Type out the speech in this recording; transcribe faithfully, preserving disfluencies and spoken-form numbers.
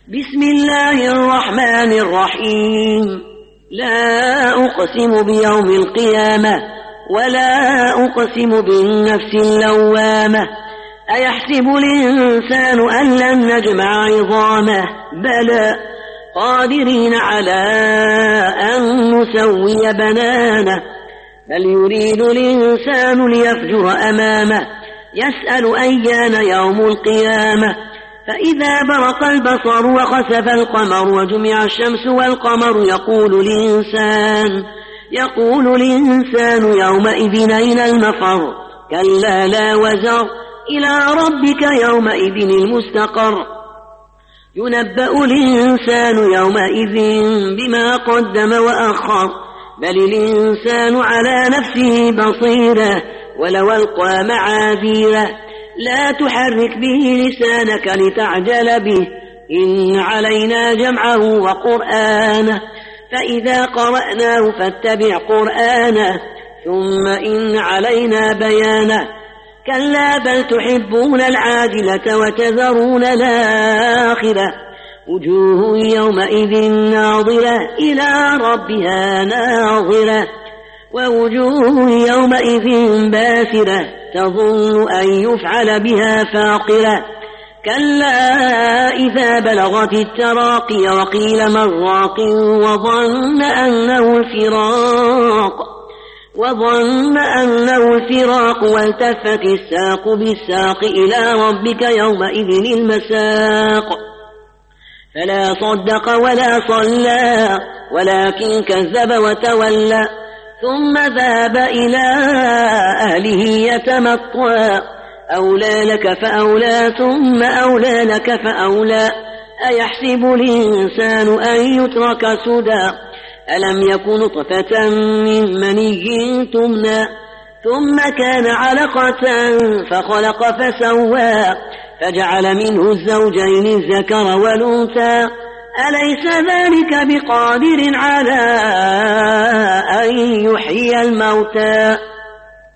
بسم الله الرحمن الرحيم. لا أقسم بيوم القيامة ولا أقسم بالنفس اللوامة. أيحسب الإنسان أن لن نجمع عظامه بلى قادرين على أن نسوي بنانه. بل يريد الإنسان ليفجر أمامه يسأل أيان يوم القيامة. فإذا برق البصر وخسف القمر وجمع الشمس والقمر يقول الإنسان يقول الإنسان يومئذ أين المفر. كلا لا وزر إلى ربك يومئذ المستقر. ينبأ الإنسان يومئذ بما قدم وأخر. بل الإنسان على نفسه بصيرة ولو ألقى معاذيره. لا تحرك به لسانك لتعجل به إن علينا جمعه وقرآنه. فإذا قرأناه فاتبع قرآنه ثم إن علينا بيانه. كلا بل تحبون العاجلة وتذرون الآخرة. وجوه يومئذ ناظرة إلى ربها ناظرة ووجوه يومئذ باسرة تظن أن يفعل بها فاقرة. كلا إذا بلغت التراقي وقيل من راق وظن أنه الفراق وظن أنه الفراق والتفت الساق بالساق إلى ربك يومئذ المساق. فلا صدق ولا صلى ولكن كذب وتولى ثم ذهب إلى أهله يتمطى. أولى لك فأولى ثم أولى لك فأولى. أيحسب الإنسان أن يترك سدى ألم يكن نطفة من مني تمنى ثم كان علقة فخلق فسوى فجعل منه الزوجين الذكر والأنثى. أليس ذلك بقادر على أن يحيي الموتى